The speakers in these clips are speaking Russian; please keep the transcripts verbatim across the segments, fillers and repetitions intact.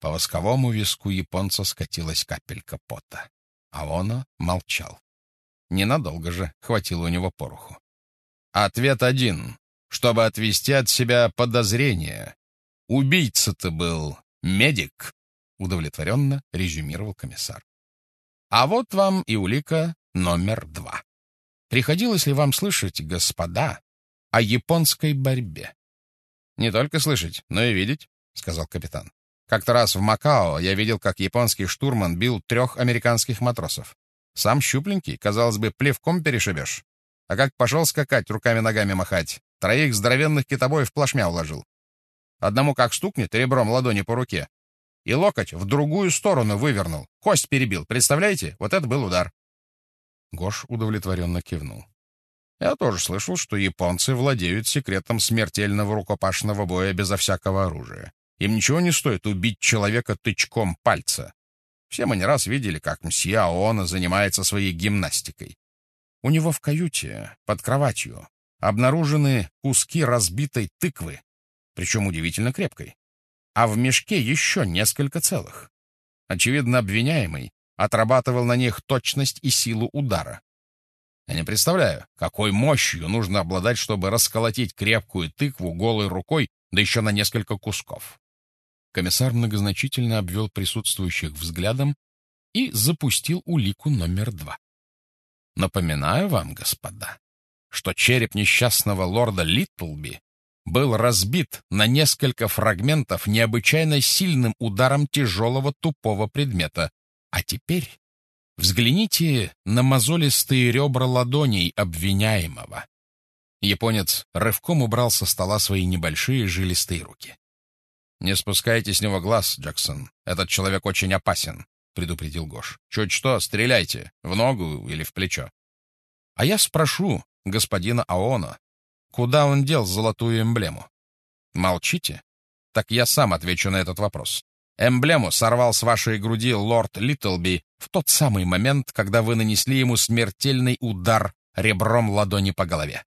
По восковому виску японца скатилась капелька пота. А он молчал. Ненадолго же хватило у него пороху. Ответ один. Чтобы отвести от себя подозрения. Убийца-то был медик, удовлетворенно резюмировал комиссар. А вот вам и улика номер два. Приходилось ли вам слышать, господа, о японской борьбе? Не только слышать, но и видеть, сказал капитан. Как-то раз в Макао я видел, как японский штурман бил трех американских матросов. Сам щупленький, казалось бы, плевком перешибешь. А как пошел скакать, руками-ногами махать, троих здоровенных китобоев плашмя уложил. Одному как стукнет ребром ладони по руке, и локоть в другую сторону вывернул, кость перебил. Представляете? Вот это был удар. Гош удовлетворенно кивнул. Я тоже слышал, что японцы владеют секретом смертельного рукопашного боя безо всякого оружия. Им ничего не стоит убить человека тычком пальца. Все мы не раз видели, как мсье Аоно занимается своей гимнастикой. У него в каюте, под кроватью, обнаружены куски разбитой тыквы, причем удивительно крепкой. А в мешке еще несколько целых. Очевидно, обвиняемый отрабатывал на них точность и силу удара. Я не представляю, какой мощью нужно обладать, чтобы расколотить крепкую тыкву голой рукой, да еще на несколько кусков. Комиссар многозначительно обвел присутствующих взглядом и запустил улику номер два. Напоминаю вам, господа, что череп несчастного лорда Литтлби был разбит на несколько фрагментов необычайно сильным ударом тяжелого тупого предмета. А теперь взгляните на мозолистые ребра ладоней обвиняемого. Японец рывком убрал со стола свои небольшие жилистые руки. «Не спускайте с него глаз, Джексон. Этот человек очень опасен», — предупредил Гош. «Чуть что, стреляйте, в ногу или в плечо». «А я спрошу господина Аоно, куда он дел золотую эмблему?» «Молчите? Так я сам отвечу на этот вопрос. Эмблему сорвал с вашей груди лорд Литтлби в тот самый момент, когда вы нанесли ему смертельный удар ребром ладони по голове».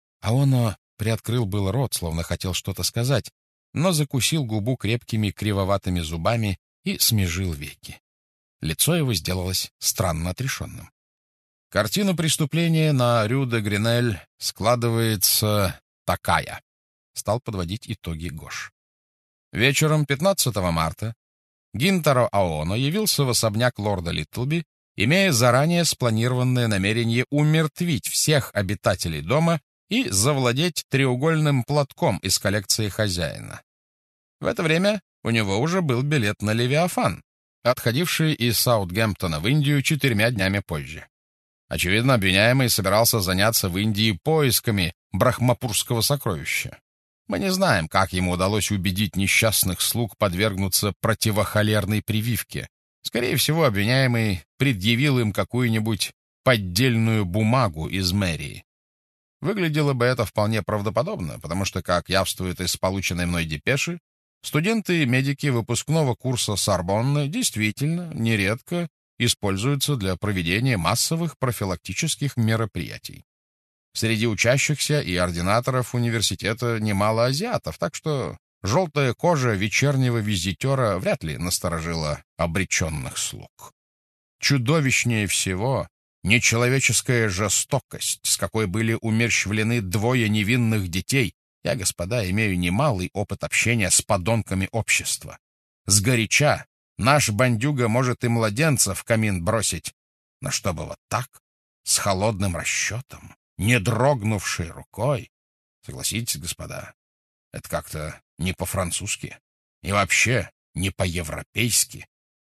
Аоно приоткрыл был рот, словно хотел что-то сказать, но закусил губу крепкими кривоватыми зубами и смежил веки. Лицо его сделалось странно отрешенным. Картина преступления на Рю-де-Гренель складывается такая. Стал подводить итоги Гош. Вечером пятнадцатого марта Гинтаро Аоно явился в особняк лорда Литтлби, имея заранее спланированное намерение умертвить всех обитателей дома и завладеть треугольным платком из коллекции хозяина. В это время у него уже был билет на Левиафан, отходивший из Саутгемптона в Индию четырьмя днями позже. Очевидно, обвиняемый собирался заняться в Индии поисками брахмапурского сокровища. Мы не знаем, как ему удалось убедить несчастных слуг подвергнуться противохолерной прививке. Скорее всего, обвиняемый предъявил им какую-нибудь поддельную бумагу из мэрии. Выглядело бы это вполне правдоподобно, потому что, как явствует из полученной мной депеши, студенты и медики выпускного курса Сорбонны действительно нередко используются для проведения массовых профилактических мероприятий. Среди учащихся и ординаторов университета немало азиатов, так что желтая кожа вечернего визитера вряд ли насторожила обреченных слуг. Чудовищнее всего нечеловеческая жестокость, с какой были умерщвлены двое невинных детей. Я, господа, имею немалый опыт общения с подонками общества. Сгоряча наш бандюга может и младенца в камин бросить, но чтобы вот так, с холодным расчетом, не дрогнувшей рукой, согласитесь, господа, это как-то не по-французски и вообще не по-европейски.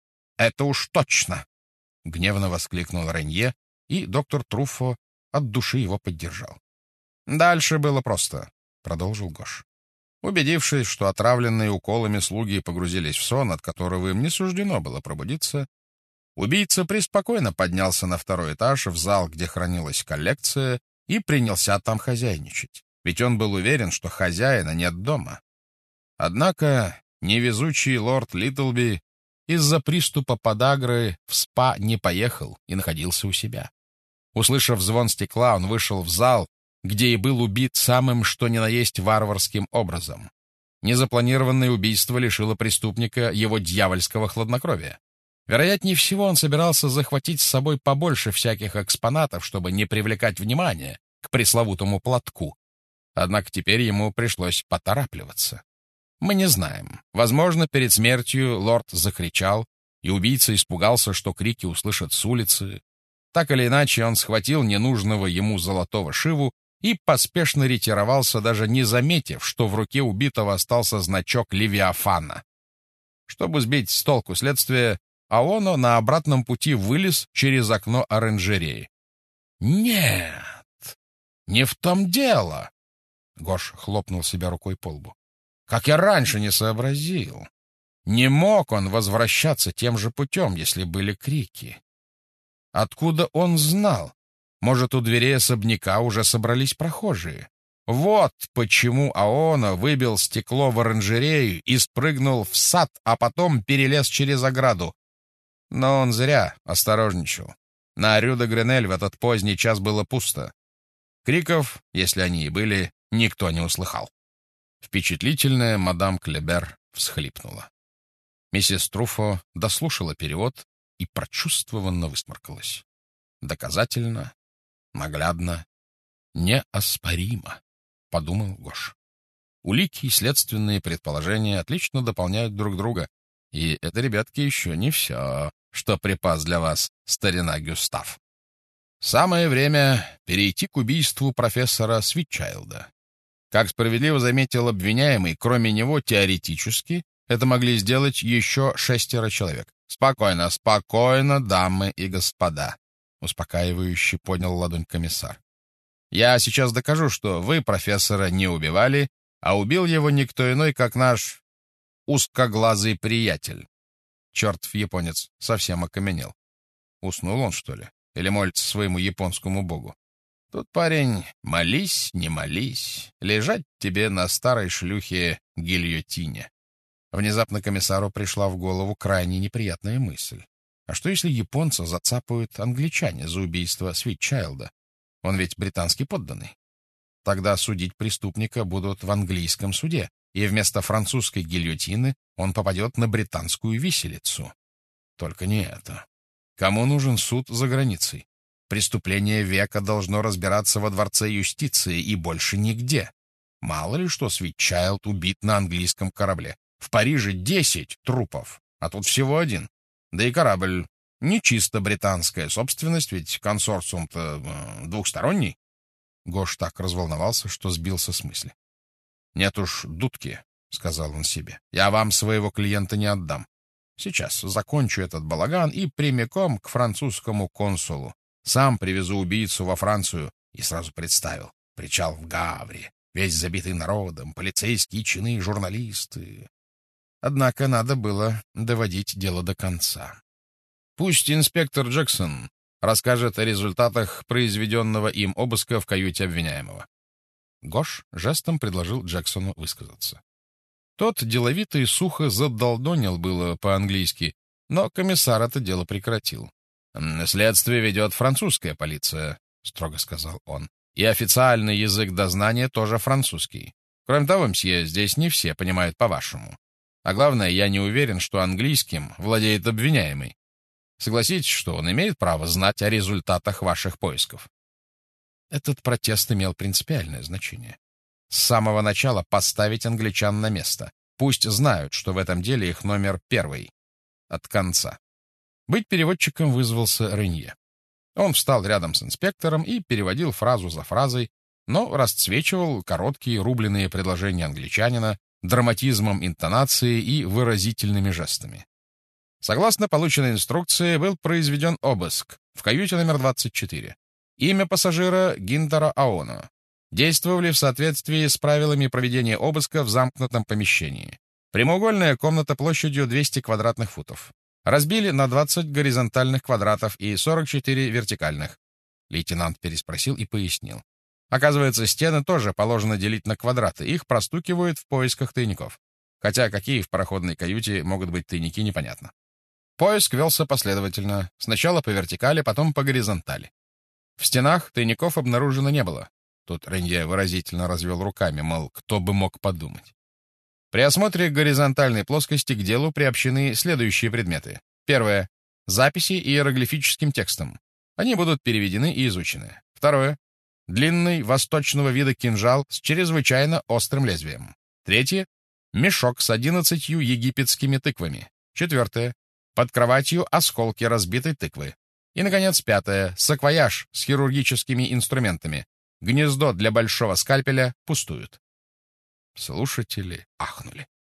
Это уж точно! — гневно воскликнул Ренье, и доктор Труффо от души его поддержал. «Дальше было просто», — продолжил Гош. Убедившись, что отравленные уколами слуги погрузились в сон, от которого им не суждено было пробудиться, убийца преспокойно поднялся на второй этаж в зал, где хранилась коллекция, и принялся там хозяйничать, ведь он был уверен, что хозяина нет дома. Однако невезучий лорд Литтлби из-за приступа подагры в спа не поехал и находился у себя. Услышав звон стекла, он вышел в зал, где и был убит самым что ни на есть варварским образом. Незапланированное убийство лишило преступника его дьявольского хладнокровия. Вероятнее всего, он собирался захватить с собой побольше всяких экспонатов, чтобы не привлекать внимание к пресловутому платку. Однако теперь ему пришлось поторапливаться. Мы не знаем. Возможно, перед смертью лорд закричал, и убийца испугался, что крики услышат с улицы. Так или иначе, он схватил ненужного ему золотого шиву и поспешно ретировался, даже не заметив, что в руке убитого остался значок Левиафана. Чтобы сбить с толку следствие, Аоно на обратном пути вылез через окно оранжереи. «Нет, не в том дело!» Гош хлопнул себя рукой по лбу. «Как я раньше не сообразил! Не мог он возвращаться тем же путем, если были крики. Откуда он знал? Может, у дверей особняка уже собрались прохожие? Вот почему Аоно выбил стекло в оранжерею и спрыгнул в сад, а потом перелез через ограду. Но он зря осторожничал. На Рю-де-Гренель в этот поздний час было пусто. Криков, если они и были, никто не услыхал. Впечатлительная мадам Клебер всхлипнула. Миссис Труфо дослушала перевод и прочувствованно высморкалась. Доказательно, наглядно, неоспоримо, — подумал Гош. Улики и следственные предположения отлично дополняют друг друга, и это, ребятки, еще не все, что припас для вас старина Гюстав. Самое время перейти к убийству профессора Свитчайлда. Как справедливо заметил обвиняемый, кроме него теоретически это могли сделать еще шестеро человек. «Спокойно, спокойно, дамы и господа», — успокаивающе поднял ладонь комиссар. «Я сейчас докажу, что вы профессора не убивали, а убил его никто иной, как наш узкоглазый приятель». Чертов японец совсем окаменел. Уснул он, что ли? Или молится своему японскому богу? Тут, парень, молись, не молись, лежать тебе на старой шлюхе гильотине. Внезапно комиссару пришла в голову крайне неприятная мысль. А что, если японца зацапают англичане за убийство Свитчайлда? Он ведь британский подданный. Тогда судить преступника будут в английском суде, и вместо французской гильотины он попадет на британскую виселицу. Только не это. Кому нужен суд за границей? Преступление века должно разбираться во дворце юстиции и больше нигде. Мало ли что Свитчайлд убит на английском корабле. В Париже десять трупов, а тут всего один. Да и корабль не чисто британская собственность, ведь консорциум-то э, двухсторонний. Гош так разволновался, что сбился с мысли. «Нет уж, дудки», — сказал он себе, — «я вам своего клиента не отдам. Сейчас закончу этот балаган и прямиком к французскому консулу. Сам привезу убийцу во Францию». И сразу представил. Причал в Гавре, весь забитый народом, полицейские чины, журналисты. Однако надо было доводить дело до конца. Пусть инспектор Джексон расскажет о результатах произведенного им обыска в каюте обвиняемого. Гош жестом предложил Джексону высказаться. Тот деловито и сухо задолдонил было по-английски, но комиссар это дело прекратил. «Следствие ведет французская полиция», — строго сказал он, «и официальный язык дознания тоже французский. Кроме того, мсье, здесь не все понимают по-вашему. А главное, я не уверен, что английским владеет обвиняемый. Согласитесь, что он имеет право знать о результатах ваших поисков». Этот протест имел принципиальное значение. С самого начала поставить англичан на место. Пусть знают, что в этом деле их номер первый. От конца. Быть переводчиком вызвался Ренье. Он встал рядом с инспектором и переводил фразу за фразой, но расцвечивал короткие рубленые предложения англичанина драматизмом интонации и выразительными жестами. Согласно полученной инструкции, был произведен обыск в каюте номер двадцать четыре. Имя пассажира — Гинтара Аоно. Действовали в соответствии с правилами проведения обыска в замкнутом помещении. Прямоугольная комната площадью двести квадратных футов. Разбили на двадцать горизонтальных квадратов и сорок четыре вертикальных. Лейтенант переспросил и пояснил. Оказывается, стены тоже положено делить на квадраты, их простукивают в поисках тайников. Хотя какие в пароходной каюте могут быть тайники, непонятно. Поиск велся последовательно, сначала по вертикали, потом по горизонтали. В стенах тайников обнаружено не было. Тут Ренье выразительно развел руками, мол, кто бы мог подумать. При осмотре горизонтальной плоскости к делу приобщены следующие предметы. Первое. Записи иероглифическим текстом. Они будут переведены и изучены. Второе. Длинный восточного вида кинжал с чрезвычайно острым лезвием. Третье. Мешок с одиннадцатью египетскими тыквами. Четвертое. Под кроватью осколки разбитой тыквы. И, наконец, пятое. Саквояж с хирургическими инструментами. Гнездо для большого скальпеля пустует. Слушатели ахнули.